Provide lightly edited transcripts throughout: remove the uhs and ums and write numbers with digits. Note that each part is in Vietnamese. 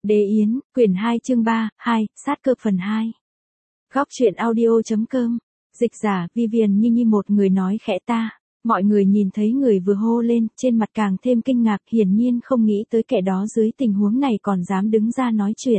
Đế Yến, quyển 2 chương 3, sát cơ phần 2. Góc truyện audio.com. Dịch giả, Vivian Nhi một người nói khẽ ta. Mọi người nhìn thấy người vừa hô lên, trên mặt càng thêm kinh ngạc, hiển nhiên không nghĩ tới kẻ đó dưới tình huống này còn dám đứng ra nói chuyện.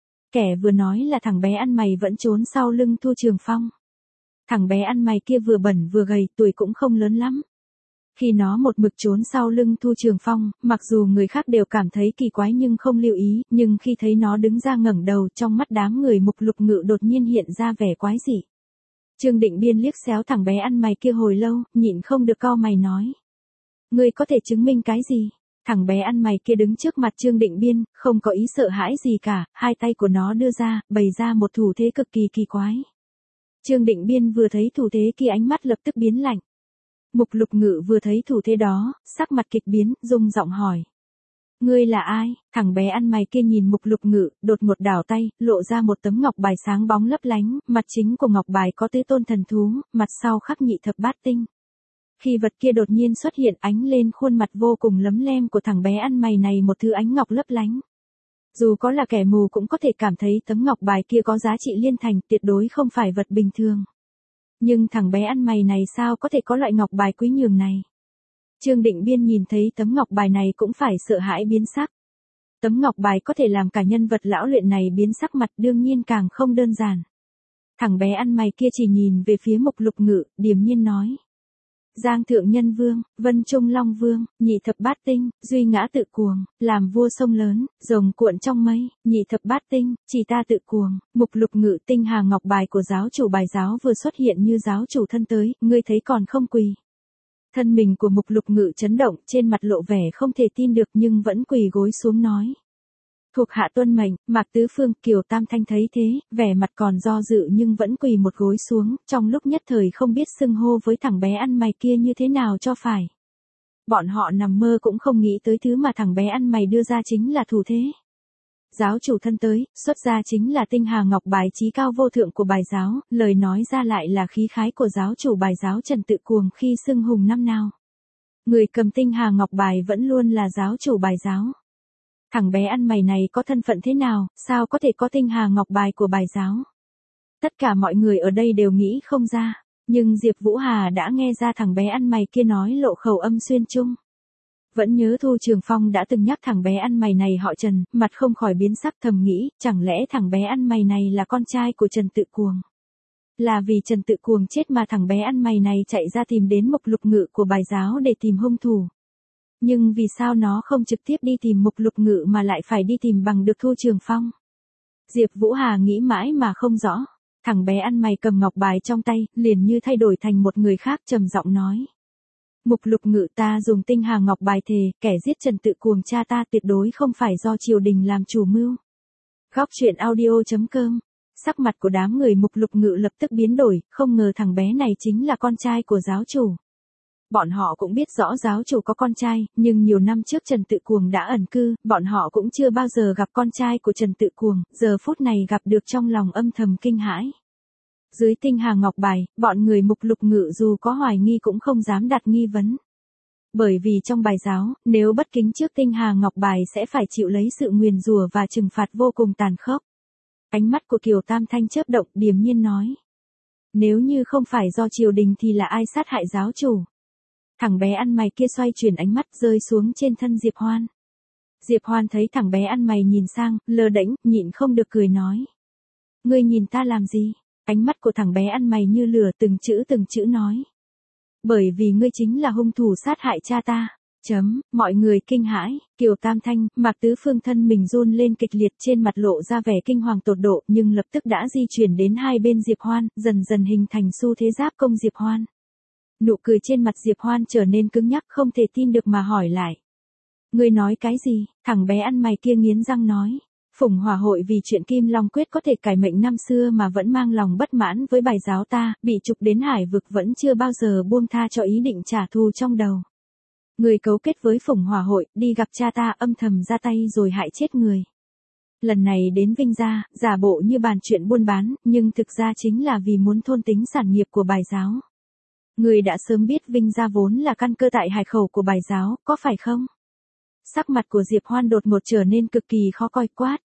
Kẻ vừa nói là thằng bé ăn mày vẫn trốn sau lưng Thu Trường Phong. Thằng bé ăn mày kia vừa bẩn vừa gầy, tuổi cũng không lớn lắm. Khi nó một mực trốn sau lưng Thu Trường Phong, mặc dù người khác đều cảm thấy kỳ quái nhưng không lưu ý, nhưng khi thấy nó đứng ra ngẩng đầu, trong mắt đám người Mục Lục Ngự đột nhiên hiện ra vẻ quái dị. Trương Định Biên liếc xéo thằng bé ăn mày kia hồi lâu, nhịn không được cau mày nói. Ngươi có thể chứng minh cái gì? Thằng bé ăn mày kia đứng trước mặt Trương Định Biên, không có ý sợ hãi gì cả, hai tay của nó đưa ra, bày ra một thủ thế cực kỳ kỳ quái. Trương Định Biên vừa thấy thủ thế kia ánh mắt lập tức biến lạnh. Mục Lục Ngự vừa thấy thủ thế đó, sắc mặt kịch biến, rung giọng hỏi. Ngươi là ai? Thằng bé ăn mày kia nhìn Mục Lục Ngự, đột ngột đảo tay, lộ ra một tấm ngọc bài sáng bóng lấp lánh, mặt chính của ngọc bài có tứ tôn thần thú, mặt sau khắc nhị thập bát tinh. Khi vật kia đột nhiên xuất hiện ánh lên khuôn mặt vô cùng lấm lem của thằng bé ăn mày này một thứ ánh ngọc lấp lánh. Dù có là kẻ mù cũng có thể cảm thấy tấm ngọc bài kia có giá trị liên thành, tuyệt đối không phải vật bình thường. Nhưng thằng bé ăn mày này sao có thể có loại ngọc bài quý nhường này? Trương Định Biên nhìn thấy tấm ngọc bài này cũng phải sợ hãi biến sắc. Tấm ngọc bài có thể làm cả nhân vật lão luyện này biến sắc mặt, đương nhiên càng không đơn giản. Thằng bé ăn mày kia chỉ nhìn về phía Mục Lục Ngự, điềm nhiên nói. Giang Thượng Nhân Vương, Vân Trung Long Vương, nhị thập bát tinh, duy ngã tự cuồng, làm vua sông lớn, rồng cuộn trong mây, nhị thập bát tinh, chỉ ta tự cuồng. Mục Lục Ngự, tinh hà ngọc bài của giáo chủ bài giáo vừa xuất hiện như giáo chủ thân tới, ngươi thấy còn không quỳ. Thân mình của Mục Lục Ngự chấn động, trên mặt lộ vẻ không thể tin được nhưng vẫn quỳ gối xuống nói. Thuộc hạ tuân mệnh. Mạc Tứ Phương, Kiều Tam Thanh thấy thế, vẻ mặt còn do dự nhưng vẫn quỳ một gối xuống, trong lúc nhất thời không biết xưng hô với thằng bé ăn mày kia như thế nào cho phải. Bọn họ nằm mơ cũng không nghĩ tới thứ mà thằng bé ăn mày đưa ra chính là thủ thế. Giáo chủ thân tới, xuất ra chính là tinh hà ngọc bài chí cao vô thượng của bài giáo, lời nói ra lại là khí khái của giáo chủ bài giáo Trần Tự Cuồng khi xưng hùng năm nào. Người cầm tinh hà ngọc bài vẫn luôn là giáo chủ bài giáo. Thằng bé ăn mày này có thân phận thế nào, sao có thể có tinh hà ngọc bài của bài giáo? Tất cả mọi người ở đây đều nghĩ không ra, nhưng Diệp Vũ Hà đã nghe ra thằng bé ăn mày kia nói lộ khẩu âm xuyên trung. Vẫn nhớ Thu Trường Phong đã từng nhắc thằng bé ăn mày này họ Trần, mặt không khỏi biến sắc thầm nghĩ, chẳng lẽ thằng bé ăn mày này là con trai của Trần Tự Cuồng? Là vì Trần Tự Cuồng chết mà thằng bé ăn mày này chạy ra tìm đến Mục Lục Ngự của bài giáo để tìm hung thủ. Nhưng vì sao nó không trực tiếp đi tìm Mục Lục Ngự mà lại phải đi tìm bằng được Thu Trường Phong? Diệp Vũ Hà nghĩ mãi mà không rõ. Thằng bé ăn mày cầm ngọc bài trong tay, liền như thay đổi thành một người khác trầm giọng nói. Mục Lục Ngự, ta dùng tinh hà ngọc bài thề, kẻ giết Trần Tự Cuồng cha ta tuyệt đối không phải do triều đình làm chủ mưu. Góc truyện audio.com. Sắc mặt của đám người Mục Lục Ngự lập tức biến đổi, không ngờ thằng bé này chính là con trai của giáo chủ. Bọn họ cũng biết rõ giáo chủ có con trai, nhưng nhiều năm trước Trần Tự Cuồng đã ẩn cư, bọn họ cũng chưa bao giờ gặp con trai của Trần Tự Cuồng, giờ phút này gặp được trong lòng âm thầm kinh hãi. Dưới tinh hà ngọc bài, bọn người Mục Lục Ngự dù có hoài nghi cũng không dám đặt nghi vấn. Bởi vì trong bài giáo, nếu bất kính trước tinh hà ngọc bài sẽ phải chịu lấy sự nguyền rủa và trừng phạt vô cùng tàn khốc. Ánh mắt của Kiều Tam Thanh chớp động, điềm nhiên nói. Nếu như không phải do triều đình thì là ai sát hại giáo chủ? Thằng bé ăn mày kia xoay chuyển ánh mắt rơi xuống trên thân Diệp Hoan. Diệp Hoan thấy thằng bé ăn mày nhìn sang, lơ đễnh, nhịn không được cười nói. Ngươi nhìn ta làm gì? Ánh mắt của thằng bé ăn mày như lửa từng chữ nói. Bởi vì ngươi chính là hung thủ sát hại cha ta. Mọi người kinh hãi, Kiều Tam Thanh, Mạc Tứ Phương thân mình run lên kịch liệt trên mặt lộ ra vẻ kinh hoàng tột độ nhưng lập tức đã di chuyển đến hai bên Diệp Hoan, dần dần hình thành xu thế giáp công Diệp Hoan. Nụ cười trên mặt Diệp Hoan trở nên cứng nhắc không thể tin được mà hỏi lại. Ngươi nói cái gì? Thằng bé ăn mày kia nghiến răng nói. Phùng Hỏa Hội vì chuyện Kim Long Quyết có thể cải mệnh năm xưa mà vẫn mang lòng bất mãn với bài giáo ta, bị trục đến hải vực vẫn chưa bao giờ buông tha cho ý định trả thù trong đầu. Người cấu kết với Phùng Hỏa Hội, đi gặp cha ta âm thầm ra tay rồi hại chết người. Lần này đến Vinh Gia, giả bộ như bàn chuyện buôn bán, nhưng thực ra chính là vì muốn thôn tính sản nghiệp của bài giáo. Người đã sớm biết Vinh Gia vốn là căn cơ tại hải khẩu của bài giáo, có phải không? Sắc mặt của Diệp Hoan đột ngột trở nên cực kỳ khó coi quát.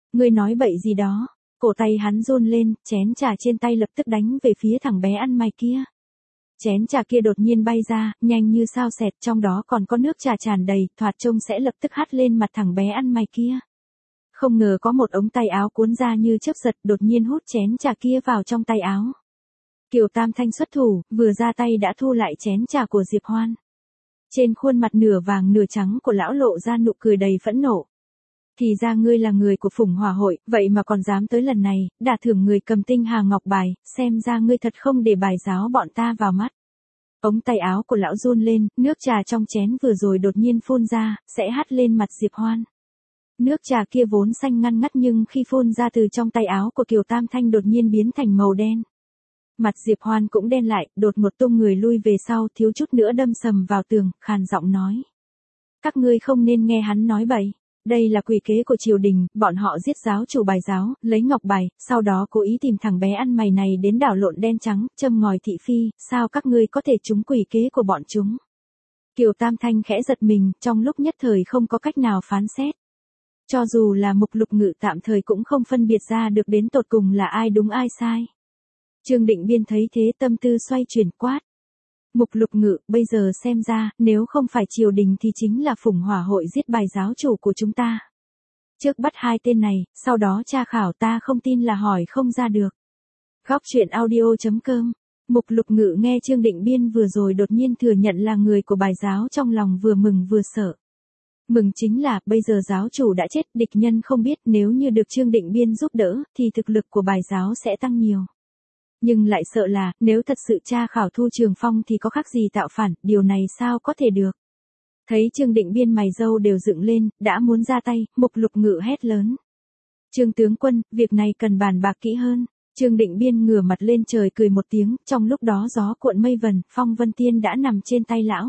Ngươi nói bậy gì đó? Cổ tay hắn run lên, chén trà trên tay lập tức đánh về phía thằng bé ăn mày kia. Chén trà kia đột nhiên bay ra, nhanh như sao xẹt, trong đó còn có nước trà tràn đầy, thoạt trông sẽ lập tức hắt lên mặt thằng bé ăn mày kia. Không ngờ có một ống tay áo cuốn ra như chớp giật, đột nhiên hút chén trà kia vào trong tay áo. Kiều Tam Thanh xuất thủ, vừa ra tay đã thu lại chén trà của Diệp Hoan. Trên khuôn mặt nửa vàng nửa trắng của lão lộ ra nụ cười đầy phẫn nộ. Thì ra ngươi là người của Phùng Hỏa hội, vậy mà còn dám tới lần này, đả thưởng người cầm tinh hà ngọc bài, xem ra ngươi thật không để bài giáo bọn ta vào mắt. Ống tay áo của lão run lên, nước trà trong chén vừa rồi đột nhiên phun ra, sẽ hắt lên mặt Diệp Hoan. Nước trà kia vốn xanh ngăn ngắt nhưng khi phun ra từ trong tay áo của Kiều Tam Thanh đột nhiên biến thành màu đen. Mặt Diệp Hoan cũng đen lại, đột ngột tung người lui về sau, thiếu chút nữa đâm sầm vào tường, khàn giọng nói. Các ngươi không nên nghe hắn nói bậy. Đây là quỷ kế của triều đình, bọn họ giết giáo chủ bài giáo, lấy ngọc bài, sau đó cố ý tìm thằng bé ăn mày này đến đảo lộn đen trắng, châm ngòi thị phi, sao các ngươi có thể trúng quỷ kế của bọn chúng. Kiều Tam Thanh khẽ giật mình, trong lúc nhất thời không có cách nào phán xét. Cho dù là Mục Lục Ngự tạm thời cũng không phân biệt ra được đến tột cùng là ai đúng ai sai. Trương Định Biên thấy thế tâm tư xoay chuyển quát. Mục Lục Ngự, bây giờ xem ra, nếu không phải triều đình thì chính là Phùng Hỏa hội giết bài giáo chủ của chúng ta. Trước bắt hai tên này, sau đó tra khảo ta không tin là hỏi không ra được. Góc truyện audio.com. Mục Lục Ngự nghe Trương Định Biên vừa rồi đột nhiên thừa nhận là người của bài giáo trong lòng vừa mừng vừa sợ. Mừng chính là, bây giờ giáo chủ đã chết, địch nhân không biết, nếu như được Trương Định Biên giúp đỡ, thì thực lực của bài giáo sẽ tăng nhiều. Nhưng lại sợ là, nếu thật sự tra khảo Thu Trường Phong thì có khác gì tạo phản, điều này sao có thể được. Thấy Trương Định Biên mày râu đều dựng lên, đã muốn ra tay, Mục Lục Ngự hét lớn. Trương tướng quân, việc này cần bàn bạc kỹ hơn. Trương Định Biên ngửa mặt lên trời cười một tiếng, trong lúc đó gió cuộn mây vần, Phong Vân Tiên đã nằm trên tay lão.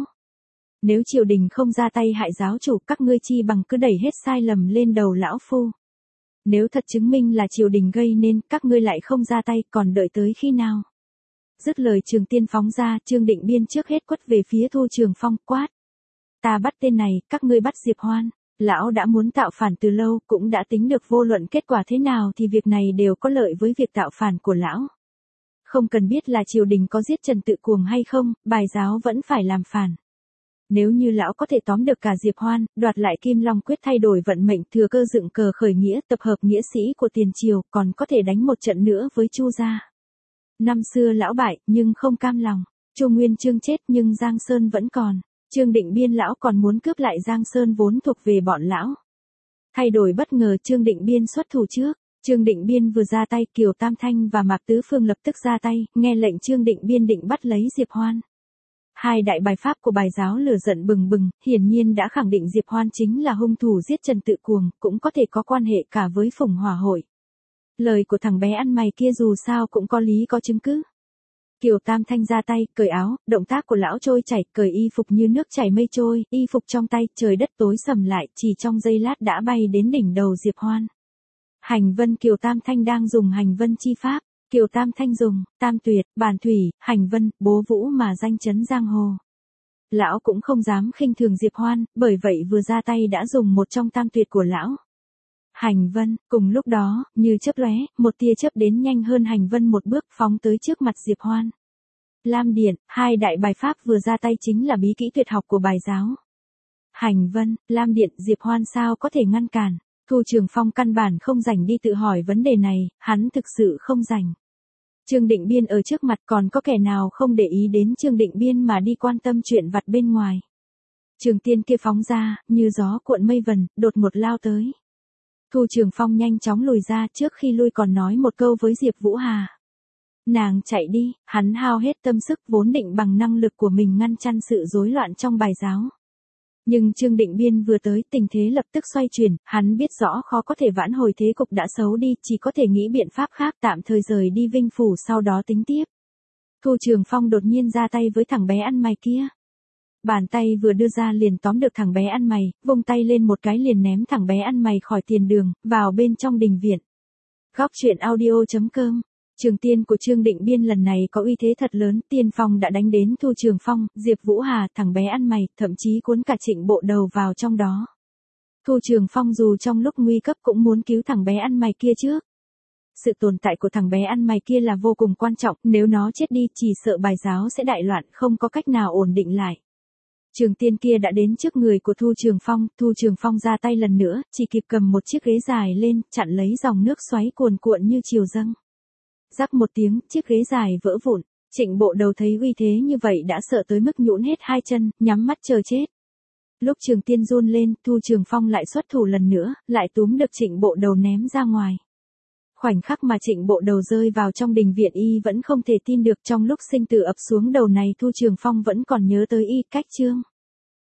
Nếu triều đình không ra tay hại giáo chủ, các ngươi chi bằng cứ đẩy hết sai lầm lên đầu lão phu. Nếu thật chứng minh là triều đình gây nên, các ngươi lại không ra tay, còn đợi tới khi nào? Dứt lời Trường Tiên phóng ra, Trương Định Biên trước hết quất về phía Thu Trường Phong, quát. Ta bắt tên này, các ngươi bắt Diệp Hoan. Lão đã muốn tạo phản từ lâu, cũng đã tính được vô luận kết quả thế nào thì việc này đều có lợi với việc tạo phản của lão. Không cần biết là triều đình có giết Trần Tự Cuồng hay không, bài giáo vẫn phải làm phản. Nếu như lão có thể tóm được cả Diệp Hoan, đoạt lại Kim Long quyết thay đổi vận mệnh, thừa cơ dựng cờ khởi nghĩa, tập hợp nghĩa sĩ của tiền triều, còn có thể đánh một trận nữa với Chu gia. Năm xưa lão bại, nhưng không cam lòng. Chu Nguyên Chương chết nhưng Giang Sơn vẫn còn. Trương Định Biên lão còn muốn cướp lại Giang Sơn vốn thuộc về bọn lão. Thay đổi bất ngờ, Trương Định Biên xuất thủ trước. Trương Định Biên vừa ra tay, Kiều Tam Thanh và Mạc Tứ Phương lập tức ra tay, nghe lệnh Trương Định Biên định bắt lấy Diệp Hoan. Hai đại bài pháp của bài giáo lửa giận bừng bừng, hiển nhiên đã khẳng định Diệp Hoan chính là hung thủ giết Trần Tự Cuồng, cũng có thể có quan hệ cả với Phùng Hỏa hội. Lời của thằng bé ăn mày kia dù sao cũng có lý có chứng cứ. Kiều Tam Thanh ra tay, cởi áo, động tác của lão trôi chảy, cởi y phục như nước chảy mây trôi, y phục trong tay, trời đất tối sầm lại, chỉ trong giây lát đã bay đến đỉnh đầu Diệp Hoan. Hành vân Kiều Tam Thanh đang dùng hành vân chi pháp. Kiều Tam Thanh dùng, tam tuyệt, bản thủy, hành vân, bố vũ mà danh chấn giang hồ. Lão cũng không dám khinh thường Diệp Hoan, bởi vậy vừa ra tay đã dùng một trong tam tuyệt của lão. Hành vân, cùng lúc đó, như chớp lóe, một tia chớp đến nhanh hơn hành vân một bước phóng tới trước mặt Diệp Hoan. Lam điện, hai đại bài pháp vừa ra tay chính là bí kỹ tuyệt học của bài giáo. Hành vân, lam điện, Diệp Hoan sao có thể ngăn cản. Thu Trường Phong căn bản không rảnh đi tự hỏi vấn đề này, hắn thực sự không rảnh. Trương Định Biên ở trước mặt, còn có kẻ nào không để ý đến Trương Định Biên mà đi quan tâm chuyện vặt bên ngoài. Trường Tiên kia phóng ra, như gió cuộn mây vần, đột ngột lao tới. Thu Trường Phong nhanh chóng lùi ra, trước khi lui còn nói một câu với Diệp Vũ Hà. Nàng chạy đi, hắn hao hết tâm sức vốn định bằng năng lực của mình ngăn chặn sự rối loạn trong bài giáo. Nhưng Trương Định Biên vừa tới, tình thế lập tức xoay chuyển, hắn biết rõ khó có thể vãn hồi thế cục đã xấu đi, chỉ có thể nghĩ biện pháp khác tạm thời rời đi Vinh Phủ sau đó tính tiếp. Thu Trường Phong đột nhiên ra tay với thằng bé ăn mày kia. Bàn tay vừa đưa ra liền tóm được thằng bé ăn mày, vung tay lên một cái liền ném thằng bé ăn mày khỏi tiền đường, vào bên trong đình viện. Góc truyện audio.com. Trường tiên của Trương Định Biên lần này có uy thế thật lớn, tiên phong đã đánh đến Thu Trường Phong, Diệp Vũ Hà, thằng bé ăn mày, thậm chí cuốn cả Trịnh Bộ Đầu vào trong đó. Thu Trường Phong dù trong lúc nguy cấp cũng muốn cứu thằng bé ăn mày kia trước. Sự tồn tại của thằng bé ăn mày kia là vô cùng quan trọng, nếu nó chết đi chỉ sợ bài giáo sẽ đại loạn, không có cách nào ổn định lại. Trường Tiên kia đã đến trước người của Thu Trường Phong ra tay lần nữa, chỉ kịp cầm một chiếc ghế dài lên, chặn lấy dòng nước xoáy cuồn cuộn như triều dâng. Rắc một tiếng, chiếc ghế dài vỡ vụn. Trịnh Bộ Đầu thấy uy thế như vậy đã sợ tới mức nhũn hết hai chân, nhắm mắt chờ chết. Lúc Trường Tiên run lên, Thu Trường Phong lại xuất thủ lần nữa, lại túm được Trịnh Bộ Đầu ném ra ngoài. Khoảnh khắc mà Trịnh Bộ Đầu rơi vào trong đình viện y vẫn không thể tin được, trong lúc sinh tử ập xuống đầu này Thu Trường Phong vẫn còn nhớ tới y cách chương.